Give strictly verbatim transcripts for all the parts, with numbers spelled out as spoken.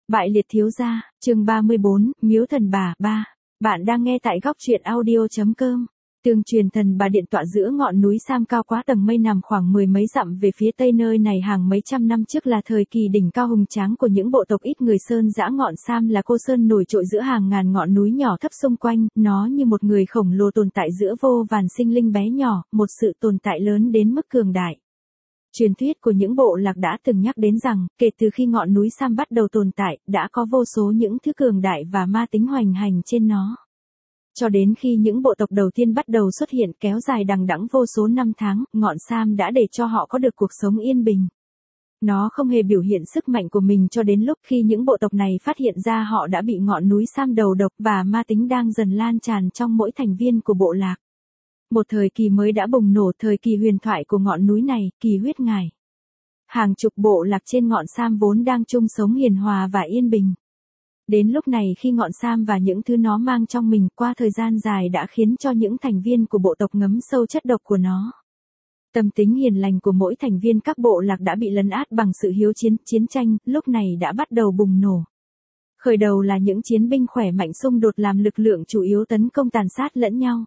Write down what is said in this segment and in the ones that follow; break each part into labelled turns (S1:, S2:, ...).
S1: Bại liệt thiếu gia, chương ba mươi bốn, Miếu thần bà, ba. Bạn đang nghe tại góc truyện audio chấm com. Tường truyền thần bà điện tọa giữa ngọn núi Sam cao quá tầng mây nằm khoảng mười mấy dặm về phía tây, nơi này hàng mấy trăm năm trước là thời kỳ đỉnh cao hùng tráng của những bộ tộc ít người. Sơn dã ngọn Sam là cô sơn nổi trội giữa hàng ngàn ngọn núi nhỏ thấp xung quanh, nó như một người khổng lồ tồn tại giữa vô vàn sinh linh bé nhỏ, một sự tồn tại lớn đến mức cường đại. Truyền thuyết của những bộ lạc đã từng nhắc đến rằng, kể từ khi ngọn núi Sam bắt đầu tồn tại, đã có vô số những thứ cường đại và ma tính hoành hành trên nó. Cho đến khi những bộ tộc đầu tiên bắt đầu xuất hiện kéo dài đằng đẵng vô số năm tháng, ngọn Sam đã để cho họ có được cuộc sống yên bình. Nó không hề biểu hiện sức mạnh của mình cho đến lúc khi những bộ tộc này phát hiện ra họ đã bị ngọn núi Sam đầu độc và ma tính đang dần lan tràn trong mỗi thành viên của bộ lạc. Một thời kỳ mới đã bùng nổ, thời kỳ huyền thoại của ngọn núi này, kỳ huyết ngài. Hàng chục bộ lạc trên ngọn Sam vốn đang chung sống hiền hòa và yên bình. Đến lúc này khi ngọn Sam và những thứ nó mang trong mình qua thời gian dài đã khiến cho những thành viên của bộ tộc ngấm sâu chất độc của nó. Tâm tính hiền lành của mỗi thành viên các bộ lạc đã bị lấn át bằng sự hiếu chiến, chiến tranh, lúc này đã bắt đầu bùng nổ. Khởi đầu là những chiến binh khỏe mạnh xung đột làm lực lượng chủ yếu tấn công tàn sát lẫn nhau.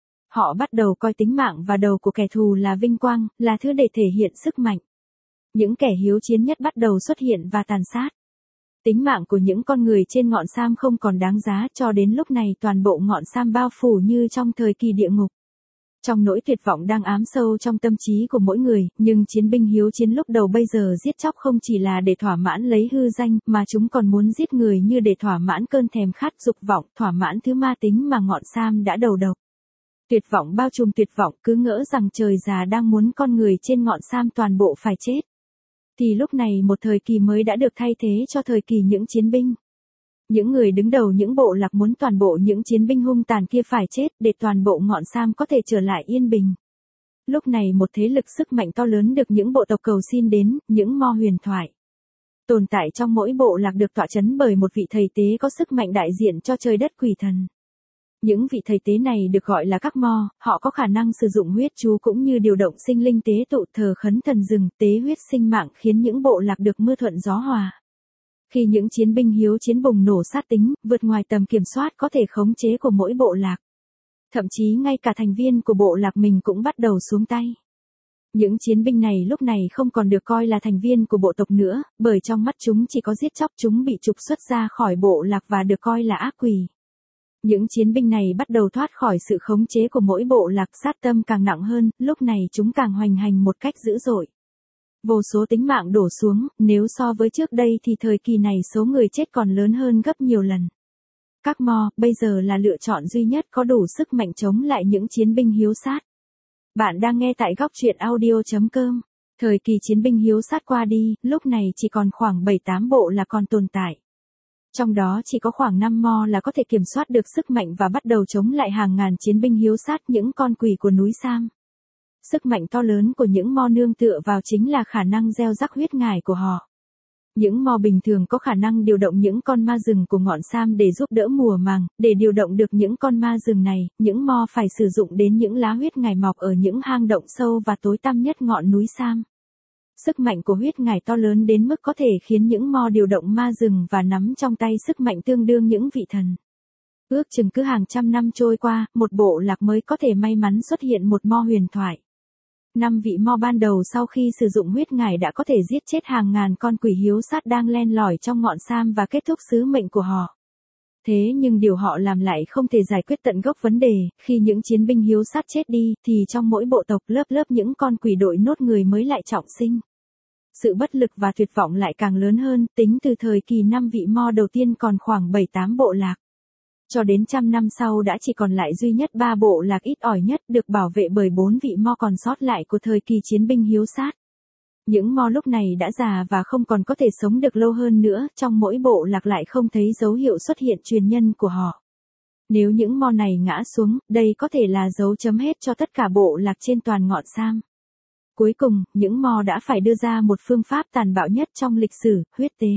S1: Họ bắt đầu coi tính mạng và đầu của kẻ thù là vinh quang, là thứ để thể hiện sức mạnh. Những kẻ hiếu chiến nhất bắt đầu xuất hiện và tàn sát. Tính mạng của những con người trên ngọn Sam không còn đáng giá, cho đến lúc này toàn bộ ngọn Sam bao phủ như trong thời kỳ địa ngục. Trong nỗi tuyệt vọng đang ám sâu trong tâm trí của mỗi người, nhưng chiến binh hiếu chiến lúc đầu bây giờ giết chóc không chỉ là để thỏa mãn lấy hư danh, mà chúng còn muốn giết người như để thỏa mãn cơn thèm khát dục vọng, thỏa mãn thứ ma tính mà ngọn Sam đã đầu độc. Tuyệt vọng bao trùm tuyệt vọng, cứ ngỡ rằng trời già đang muốn con người trên ngọn Sam toàn bộ phải chết. Thì lúc này một thời kỳ mới đã được thay thế cho thời kỳ những chiến binh. Những người đứng đầu những bộ lạc muốn toàn bộ những chiến binh hung tàn kia phải chết để toàn bộ ngọn Sam có thể trở lại yên bình. Lúc này một thế lực sức mạnh to lớn được những bộ tộc cầu xin đến, những mo huyền thoại. Tồn tại trong mỗi bộ lạc được tọa chấn bởi một vị thầy tế có sức mạnh đại diện cho trời đất quỷ thần. Những vị thầy tế này được gọi là các mo, họ có khả năng sử dụng huyết chú cũng như điều động sinh linh tế tụ thờ khấn thần rừng, tế huyết sinh mạng khiến những bộ lạc được mưa thuận gió hòa. Khi những chiến binh hiếu chiến bùng nổ sát tính, vượt ngoài tầm kiểm soát có thể khống chế của mỗi bộ lạc. Thậm chí ngay cả thành viên của bộ lạc mình cũng bắt đầu xuống tay. Những chiến binh này lúc này không còn được coi là thành viên của bộ tộc nữa, bởi trong mắt chúng chỉ có giết chóc, chúng bị trục xuất ra khỏi bộ lạc và được coi là ác quỷ. Những chiến binh này bắt đầu thoát khỏi sự khống chế của mỗi bộ lạc, sát tâm càng nặng hơn, lúc này chúng càng hoành hành một cách dữ dội. Vô số tính mạng đổ xuống, nếu so với trước đây thì thời kỳ này số người chết còn lớn hơn gấp nhiều lần. Các mo, bây giờ là lựa chọn duy nhất có đủ sức mạnh chống lại những chiến binh hiếu sát. Bạn đang nghe tại góc truyện audio chấm com. Thời kỳ chiến binh hiếu sát qua đi, lúc này chỉ còn khoảng bảy tám bộ là còn tồn tại. Trong đó chỉ có khoảng năm mo là có thể kiểm soát được sức mạnh và bắt đầu chống lại hàng ngàn chiến binh hiếu sát, những con quỷ của núi Sam. Sức mạnh to lớn của những mo nương tựa vào chính là khả năng gieo rắc huyết ngài của họ. Những mo bình thường có khả năng điều động những con ma rừng của ngọn Sam để giúp đỡ mùa màng, để điều động được những con ma rừng này, những mo phải sử dụng đến những lá huyết ngài mọc ở những hang động sâu và tối tăm nhất ngọn núi Sam. Sức mạnh của huyết ngài to lớn đến mức có thể khiến những mo điều động ma rừng và nắm trong tay sức mạnh tương đương những vị thần. Ước chừng cứ hàng trăm năm trôi qua, một bộ lạc mới có thể may mắn xuất hiện một mo huyền thoại. Năm vị mo ban đầu sau khi sử dụng huyết ngài đã có thể giết chết hàng ngàn con quỷ hiếu sát đang len lỏi trong ngọn Sam và kết thúc sứ mệnh của họ. Thế nhưng điều họ làm lại không thể giải quyết tận gốc vấn đề, khi những chiến binh hiếu sát chết đi, thì trong mỗi bộ tộc lớp lớp những con quỷ đội nốt người mới lại trọng sinh. Sự bất lực và tuyệt vọng lại càng lớn hơn, tính từ thời kỳ năm vị mo đầu tiên còn khoảng bảy tám bộ lạc. Cho đến trăm năm sau đã chỉ còn lại duy nhất ba bộ lạc ít ỏi nhất được bảo vệ bởi bốn vị mo còn sót lại của thời kỳ chiến binh hiếu sát. Những mo lúc này đã già và không còn có thể sống được lâu hơn nữa, trong mỗi bộ lạc lại không thấy dấu hiệu xuất hiện truyền nhân của họ. Nếu những mo này ngã xuống, đây có thể là dấu chấm hết cho tất cả bộ lạc trên toàn ngọn Sam. Cuối cùng, những mo đã phải đưa ra một phương pháp tàn bạo nhất trong lịch sử, huyết tế.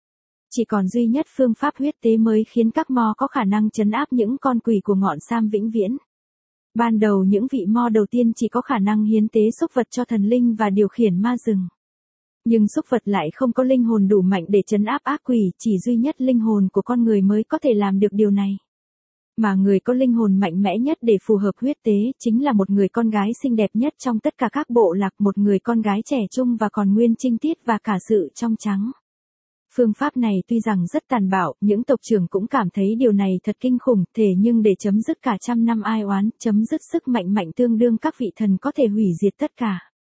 S1: Chỉ còn duy nhất phương pháp huyết tế mới khiến các mo có khả năng trấn áp những con quỷ của ngọn Sam vĩnh viễn. Ban đầu những vị mo đầu tiên chỉ có khả năng hiến tế súc vật cho thần linh và điều khiển ma rừng. Nhưng súc vật lại không có linh hồn đủ mạnh để trấn áp ác quỷ, chỉ duy nhất linh hồn của con người mới có thể làm được điều này. Mà người có linh hồn mạnh mẽ nhất để phù hợp huyết tế, chính là một người con gái xinh đẹp nhất trong tất cả các bộ lạc, một người con gái trẻ trung và còn nguyên trinh tiết và cả sự trong trắng. Phương pháp này tuy rằng rất tàn bạo, những tộc trưởng cũng cảm thấy điều này thật kinh khủng, thế nhưng để chấm dứt cả trăm năm ai oán, chấm dứt sức mạnh mạnh tương đương các vị thần có thể hủy diệt tất cả.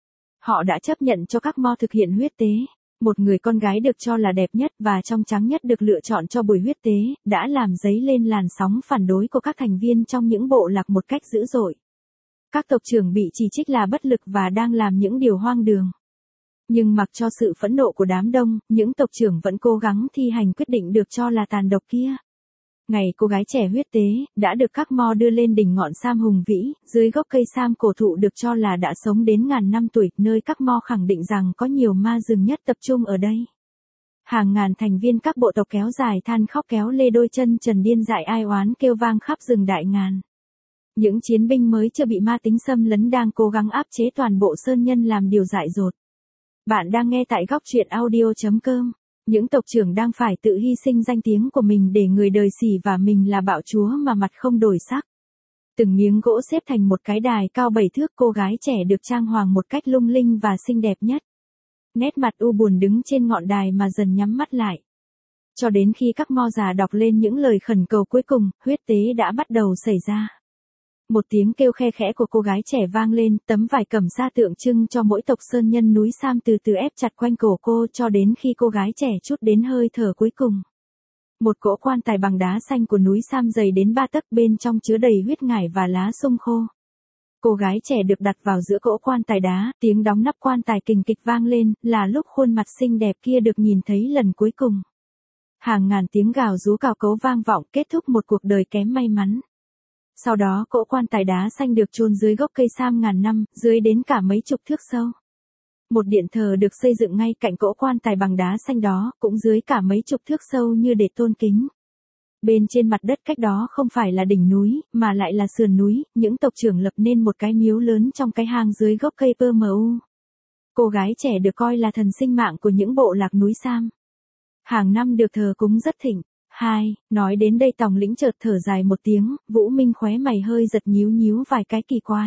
S1: Họ đã chấp nhận cho các mo thực hiện huyết tế. Một người con gái được cho là đẹp nhất và trong trắng nhất được lựa chọn cho buổi huyết tế, đã làm dấy lên làn sóng phản đối của các thành viên trong những bộ lạc một cách dữ dội. Các tộc trưởng bị chỉ trích là bất lực và đang làm những điều hoang đường. Nhưng mặc cho sự phẫn nộ của đám đông, những tộc trưởng vẫn cố gắng thi hành quyết định được cho là tàn độc kia. Ngày cô gái trẻ huyết tế, đã được các mo đưa lên đỉnh ngọn Sam hùng vĩ, dưới gốc cây Sam cổ thụ được cho là đã sống đến ngàn năm tuổi, nơi các mo khẳng định rằng có nhiều ma rừng nhất tập trung ở đây. Hàng ngàn thành viên các bộ tộc kéo dài than khóc kéo lê đôi chân trần điên dại ai oán kêu vang khắp rừng đại ngàn. Những chiến binh mới chưa bị ma tính xâm lấn đang cố gắng áp chế toàn bộ sơn nhân làm điều dại dột. Bạn đang nghe tại góc truyện audio chấm com. Những tộc trưởng đang phải tự hy sinh danh tiếng của mình để người đời xỉ vả mình là bạo chúa mà mặt không đổi sắc. Từng miếng gỗ xếp thành một cái đài cao bảy thước, cô gái trẻ được trang hoàng một cách lung linh và xinh đẹp nhất. Nét mặt u buồn đứng trên ngọn đài mà dần nhắm mắt lại. Cho đến khi các mo già đọc lên những lời khẩn cầu cuối cùng, huyết tế đã bắt đầu xảy ra. Một tiếng kêu khe khẽ của cô gái trẻ vang lên, tấm vải cẩm sa tượng trưng cho mỗi tộc sơn nhân núi Sam từ từ ép chặt quanh cổ cô cho đến khi cô gái trẻ trút đến hơi thở cuối cùng. Một cỗ quan tài bằng đá xanh của núi Sam dày đến ba tấc, bên trong chứa đầy huyết ngải và lá sung khô. Cô gái trẻ được đặt vào giữa cỗ quan tài đá, tiếng đóng nắp quan tài kình kịch vang lên, là lúc khuôn mặt xinh đẹp kia được nhìn thấy lần cuối cùng. Hàng ngàn tiếng gào rú cào cấu vang vọng, kết thúc một cuộc đời kém may mắn. Sau đó cỗ quan tài đá xanh được chôn dưới gốc cây Sam ngàn năm, dưới đến cả mấy chục thước sâu. Một điện thờ được xây dựng ngay cạnh cỗ quan tài bằng đá xanh đó, cũng dưới cả mấy chục thước sâu như để tôn kính. Bên trên mặt đất cách đó không phải là đỉnh núi, mà lại là sườn núi, những tộc trưởng lập nên một cái miếu lớn trong cái hang dưới gốc cây pơ mu. Cô gái trẻ được coi là thần sinh mạng của những bộ lạc núi Sam. Hàng năm được thờ cúng rất thịnh. Hai, nói đến đây Tòng lĩnh chợt thở dài một tiếng, Vũ Minh khóe mày hơi giật nhíu nhíu vài cái kỳ quái.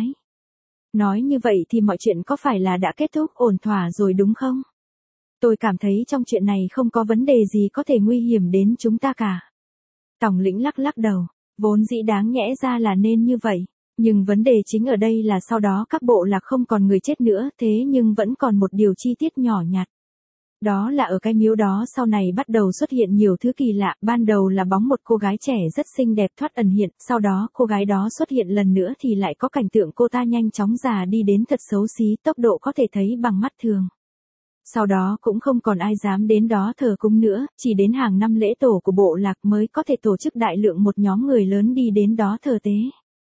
S1: Nói như vậy thì mọi chuyện có phải là đã kết thúc ổn thỏa rồi đúng không? Tôi cảm thấy trong chuyện này không có vấn đề gì có thể nguy hiểm đến chúng ta cả. Tòng lĩnh lắc lắc đầu, vốn dĩ đáng nhẽ ra là nên như vậy. Nhưng vấn đề chính ở đây là sau đó các bộ lạc không còn người chết nữa, thế nhưng vẫn còn một điều chi tiết nhỏ nhặt. Đó là ở cái miếu đó sau này bắt đầu xuất hiện nhiều thứ kỳ lạ, ban đầu là bóng một cô gái trẻ rất xinh đẹp thoát ẩn hiện, sau đó cô gái đó xuất hiện lần nữa thì lại có cảnh tượng cô ta nhanh chóng già đi đến thật xấu xí, tốc độ có thể thấy bằng mắt thường. Sau đó cũng không còn ai dám đến đó thờ cúng nữa, chỉ đến hàng năm lễ tổ của bộ lạc mới có thể tổ chức đại lượng một nhóm người lớn đi đến đó thờ tế.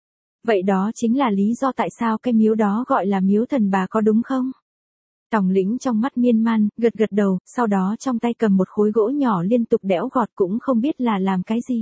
S1: Vậy đó chính là lý do tại sao cái miếu đó gọi là miếu thần bà có đúng không? Tòng lĩnh trong mắt miên man, gật gật đầu, sau đó trong tay cầm một khối gỗ nhỏ liên tục đẽo gọt cũng không biết là làm cái gì.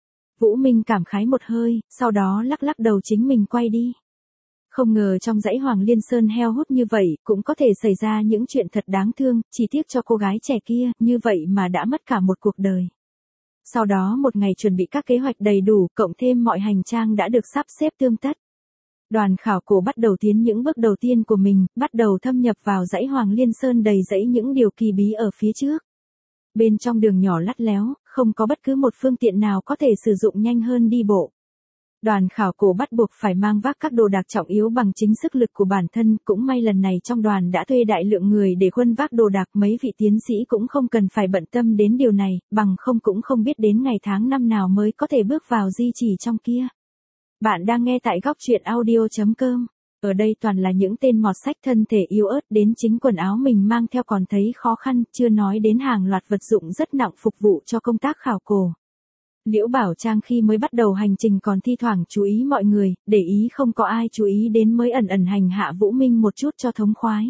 S1: Vũ Minh cảm khái một hơi, sau đó lắc lắc đầu chính mình quay đi. Không ngờ trong dãy Hoàng Liên Sơn heo hút như vậy, cũng có thể xảy ra những chuyện thật đáng thương, chỉ tiếc cho cô gái trẻ kia, như vậy mà đã mất cả một cuộc đời. Sau đó một ngày chuẩn bị các kế hoạch đầy đủ, cộng thêm mọi hành trang đã được sắp xếp tươm tất. Đoàn khảo cổ bắt đầu tiến những bước đầu tiên của mình, bắt đầu thâm nhập vào dãy Hoàng Liên Sơn đầy dãy những điều kỳ bí ở phía trước. Bên trong đường nhỏ lắt léo, không có bất cứ một phương tiện nào có thể sử dụng nhanh hơn đi bộ. Đoàn khảo cổ bắt buộc phải mang vác các đồ đạc trọng yếu bằng chính sức lực của bản thân, cũng may lần này trong đoàn đã thuê đại lượng người để khuân vác đồ đạc, mấy vị tiến sĩ cũng không cần phải bận tâm đến điều này, bằng không cũng không biết đến ngày tháng năm nào mới có thể bước vào di chỉ trong kia. Bạn đang nghe tại góc truyện audio chấm com. Ở đây toàn là những tên mọt sách thân thể yếu ớt, đến chính quần áo mình mang theo còn thấy khó khăn, chưa nói đến hàng loạt vật dụng rất nặng phục vụ cho công tác khảo cổ. Liễu Bảo Trang khi mới bắt đầu hành trình còn thi thoảng chú ý mọi người, để ý không có ai chú ý đến mới ẩn ẩn hành hạ Vũ Minh một chút cho thống khoái.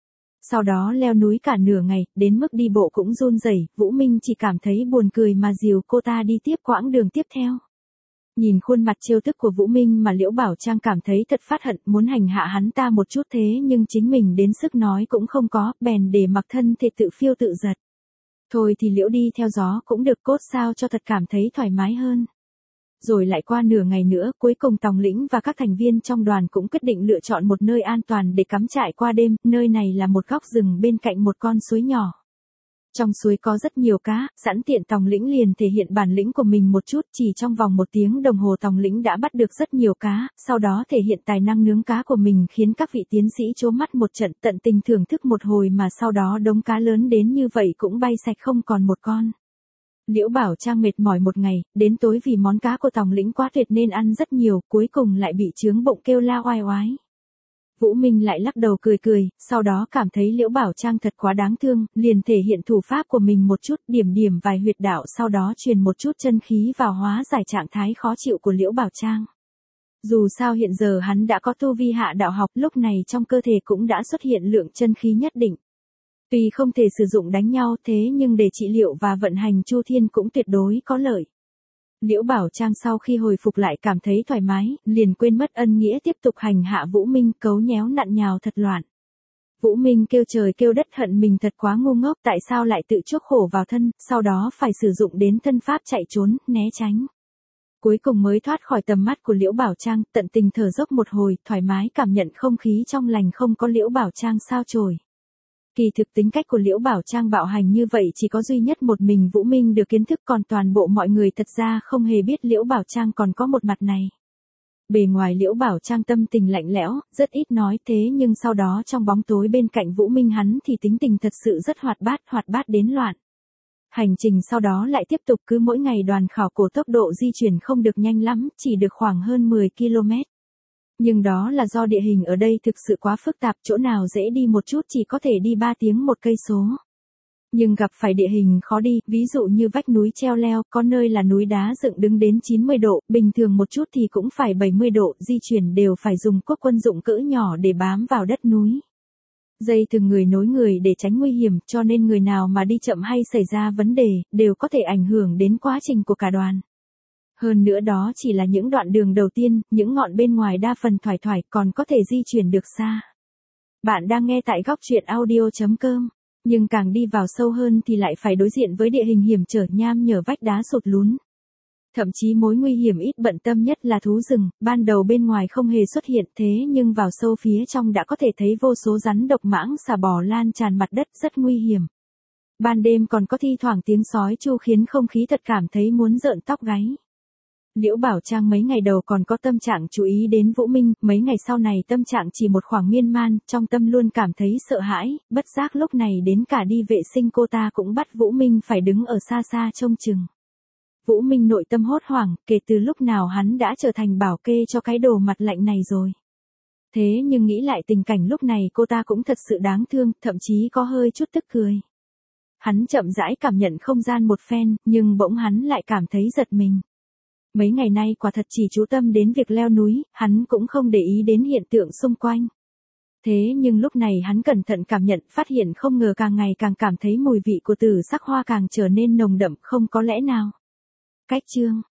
S1: Sau đó leo núi cả nửa ngày, đến mức đi bộ cũng run rẩy, Vũ Minh chỉ cảm thấy buồn cười mà dìu cô ta đi tiếp quãng đường tiếp theo. Nhìn khuôn mặt trêu tức của Vũ Minh mà Liễu Bảo Trang cảm thấy thật phát hận, muốn hành hạ hắn ta một chút thế nhưng chính mình đến sức nói cũng không có, bèn để mặc thân thể tự phiêu tự giật. Thôi thì Liễu đi theo gió cũng được, cốt sao cho thật cảm thấy thoải mái hơn. Rồi lại qua nửa ngày nữa, cuối cùng Tòng Lĩnh và các thành viên trong đoàn cũng quyết định lựa chọn một nơi an toàn để cắm trại qua đêm, nơi này là một góc rừng bên cạnh một con suối nhỏ. Trong suối có rất nhiều cá, sẵn tiện Tòng Lĩnh liền thể hiện bản lĩnh của mình một chút, chỉ trong vòng một tiếng đồng hồ Tòng Lĩnh đã bắt được rất nhiều cá, sau đó thể hiện tài năng nướng cá của mình khiến các vị tiến sĩ trố mắt một trận, tận tình thưởng thức một hồi mà sau đó đống cá lớn đến như vậy cũng bay sạch không còn một con. Liễu Bảo Trang mệt mỏi một ngày, đến tối vì món cá của Tòng Lĩnh quá tuyệt nên ăn rất nhiều, cuối cùng lại bị chướng bụng kêu la oai oái. Vũ Minh lại lắc đầu cười cười, sau đó cảm thấy Liễu Bảo Trang thật quá đáng thương, liền thể hiện thủ pháp của mình một chút, điểm điểm vài huyệt đạo, sau đó truyền một chút chân khí vào hóa giải trạng thái khó chịu của Liễu Bảo Trang. Dù sao hiện giờ hắn đã có tu vi hạ đạo học, lúc này trong cơ thể cũng đã xuất hiện lượng chân khí nhất định. Tuy không thể sử dụng đánh nhau thế nhưng để trị liệu và vận hành Chu Thiên cũng tuyệt đối có lợi. Liễu Bảo Trang sau khi hồi phục lại cảm thấy thoải mái, liền quên mất ân nghĩa tiếp tục hành hạ Vũ Minh, cấu nhéo nặn nhào thật loạn. Vũ Minh kêu trời kêu đất hận mình thật quá ngu ngốc, tại sao lại tự chuốc khổ vào thân, sau đó phải sử dụng đến thân pháp chạy trốn, né tránh. Cuối cùng mới thoát khỏi tầm mắt của Liễu Bảo Trang, tận tình thở dốc một hồi, thoải mái cảm nhận không khí trong lành không có Liễu Bảo Trang sao chổi. Kỳ thực tính cách của Liễu Bảo Trang bạo hành như vậy chỉ có duy nhất một mình Vũ Minh được kiến thức, còn toàn bộ mọi người thật ra không hề biết Liễu Bảo Trang còn có một mặt này. Bề ngoài Liễu Bảo Trang tâm tình lạnh lẽo, rất ít nói thế nhưng sau đó trong bóng tối bên cạnh Vũ Minh hắn thì tính tình thật sự rất hoạt bát, hoạt bát đến loạn. Hành trình sau đó lại tiếp tục, cứ mỗi ngày đoàn khảo cổ tốc độ di chuyển không được nhanh lắm, chỉ được khoảng hơn mười ki lô mét. Nhưng đó là do địa hình ở đây thực sự quá phức tạp, chỗ nào dễ đi một chút chỉ có thể đi ba tiếng một cây số. Nhưng gặp phải địa hình khó đi, ví dụ như vách núi treo leo, có nơi là núi đá dựng đứng đến chín mươi độ, bình thường một chút thì cũng phải bảy mươi độ, di chuyển đều phải dùng quốc quân dụng cỡ nhỏ để bám vào đất núi. Dây thừng người nối người để tránh nguy hiểm, cho nên người nào mà đi chậm hay xảy ra vấn đề, đều có thể ảnh hưởng đến quá trình của cả đoàn. Hơn nữa đó chỉ là những đoạn đường đầu tiên, những ngọn bên ngoài đa phần thoải thoải còn có thể di chuyển được xa. Bạn đang nghe tại góc truyện audio chấm com, nhưng càng đi vào sâu hơn thì lại phải đối diện với địa hình hiểm trở nham nhở, vách đá sụt lún. Thậm chí mối nguy hiểm ít bận tâm nhất là thú rừng, ban đầu bên ngoài không hề xuất hiện thế nhưng vào sâu phía trong đã có thể thấy vô số rắn độc mãng xà bò lan tràn mặt đất, rất nguy hiểm. Ban đêm còn có thi thoảng tiếng sói tru khiến không khí thật cảm thấy muốn rợn tóc gáy. Liễu Bảo Trang mấy ngày đầu còn có tâm trạng chú ý đến Vũ Minh, mấy ngày sau này tâm trạng chỉ một khoảng miên man, trong tâm luôn cảm thấy sợ hãi, bất giác lúc này đến cả đi vệ sinh cô ta cũng bắt Vũ Minh phải đứng ở xa xa trông chừng. Vũ Minh nội tâm hốt hoảng, kể từ lúc nào hắn đã trở thành bảo kê cho cái đồ mặt lạnh này rồi. Thế nhưng nghĩ lại tình cảnh lúc này cô ta cũng thật sự đáng thương, thậm chí có hơi chút tức cười. Hắn chậm rãi cảm nhận không gian một phen, nhưng bỗng hắn lại cảm thấy giật mình. Mấy ngày nay quả thật chỉ chú tâm đến việc leo núi, hắn cũng không để ý đến hiện tượng xung quanh. Thế nhưng lúc này hắn cẩn thận cảm nhận, phát hiện không ngờ càng ngày càng cảm thấy mùi vị của tử sắc hoa càng trở nên nồng đậm, không có lẽ nào. Cách chương